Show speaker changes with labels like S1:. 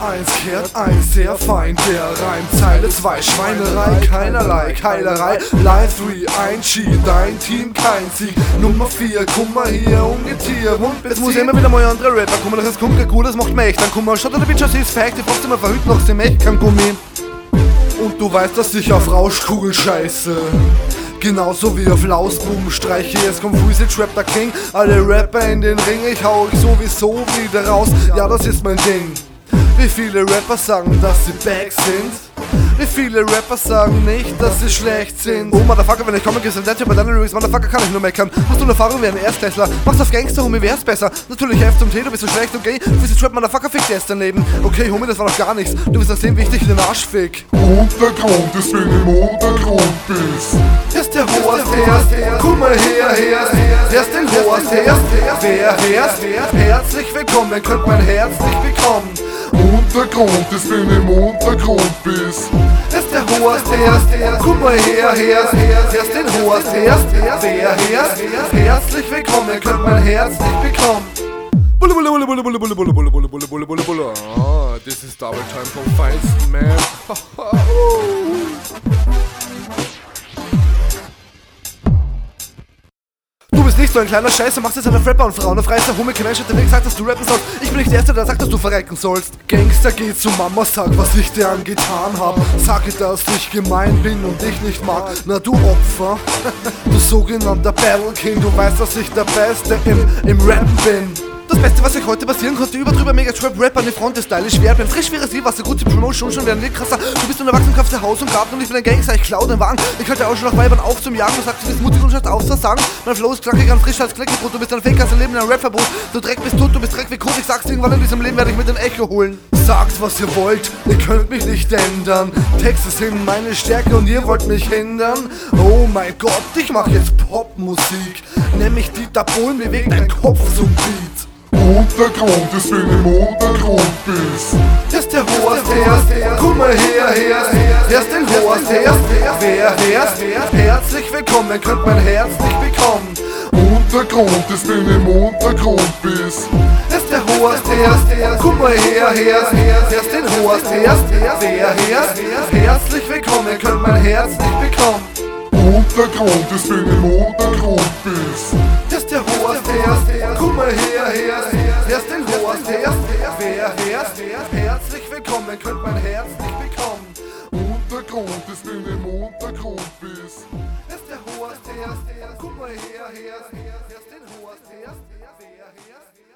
S1: 1 kehrt ein, sehr fein, der Reim. Zeile 2, Schweinerei, keinerlei, Keilerei. Line 3, ein Ski, dein Team, kein Sieg. Nummer 4, guck mal hier, Ungetier, Hund
S2: Jetzt muss immer wieder mal andere Rapper kommen, das kommt kein gut, das macht mich echt. Dann komm mal, schaut der Bitch aus, ist fake, die fragt immer verhüten noch, sie möchte kein Gummi.
S1: Und du weißt, dass ich auf Rauschkugel scheiße. Genauso wie auf Lausbuben streiche, es kommt Freeze Rap der King. Alle Rapper in den Ring, ich hau euch sowieso wieder raus. Ja, das ist mein Ding. Wie viele Rapper sagen, dass sie back sind? Wie viele Rapper sagen nicht, dass sie schlecht sind?
S2: Oh Motherfucker, wenn ich komme, gehst du bei deinen Lyrics, Motherfucker, kann ich nur meckern. Hast du eine Erfahrung wie ein Erstklässler? Machst auf Gangster, Homie, wär's besser. Natürlich F zum T, du bist so schlecht, okay? Du bist Trap, Motherfucker, fick dir erst daneben. Okay, Homie, das war noch gar nichts. Du bist das Leben wichtig in den Arsch fick.
S3: Untergrund ist, wenn du im Untergrund bist.
S1: Erst der Horst erst, guck mal her, erst den Horst erst, wer erst, herzlich willkommen, könnt mein Herz nicht bekommen.
S3: Untergrund ist, wenn du im Untergrund bist.
S1: Erst der Horst erst, guck mal her, erst den Horst erst, wer erst, herzlich willkommen, könnt mein Herz nicht bekommen.
S2: Bulle, bulle, bulle, bulle, bulle, bulle, bulle, bulle, bulle, bulle, bulle, bulle, bulle. Ah, this is double time from Feinsten, man. Du bist nicht so ein kleiner Scheiße, machst jetzt eine Rapper und Frauen und freist der Homie, kein Mensch hat dir nicht gesagt, dass du rappen sollst. Ich bin nicht der Erste, der sagt, dass du verrecken sollst.
S1: Gangster, geh zu Mama, sag, was ich dir angetan hab. Sage, dass ich gemein bin und dich nicht mag. Na du Opfer, du sogenannter Battle King. Du weißt, dass ich der Beste im Rappen bin.
S2: Das Beste, was euch heute passieren konnte, drüber mega Trap Rapper an die Front ist stylisch schwer. Bin frisch wie Rasierwasser, was so gute Promotion schon werden nicht krasser. Du bist ein Erwachsener, kaufst dir Haus und Garten und ich bin ein Gangster, ich klau den Wagen. Ich halte auch schon nach Weibern auf zum Jagen. Du sagst, du bist mutig und schaust auf, Versagen. Mein Flow ist knackig, ganz frisch als Kleckebrot. Du bist ein Fake, hast ein Leben in einem Rapverbot. Du Dreck bist tot, du bist Dreck wie Kot. Ich sag's irgendwann in diesem Leben, werde ich mit dem Echo holen.
S1: Sagt, was ihr wollt, ihr könnt mich nicht ändern. Texte sind meine Stärke und ihr wollt mich hindern. Oh mein Gott, ich mach jetzt Popmusik. Nenn mich Dieter Bohlen, bewegt dein Kopf zum Beat.
S3: Untergrund ist, wenn du im Untergrund bist.
S1: Erst der Horst erst, guck mal her, erst den Horst erst, wer erst, herzlich willkommen, könnt mein Herz nicht bekommen.
S3: Untergrund ist, wenn du im Untergrund bist.
S1: Erst der Horst erst, guck mal her, erst den Horst erst, wer erst, herzlich willkommen, könnt mein Herz nicht bekommen.
S3: Untergrund ist, wenn du im Untergrund bist.
S1: Erst der Horst erst, guck mal her, erst den Horst erst, wer erst, herzlich willkommen, könnt mein Herz nicht bekommen.
S3: Untergrund ist, wenn du im Untergrund bist.
S1: Erst der Horst erst, guck mal her, erst den Horst erst, wer erst.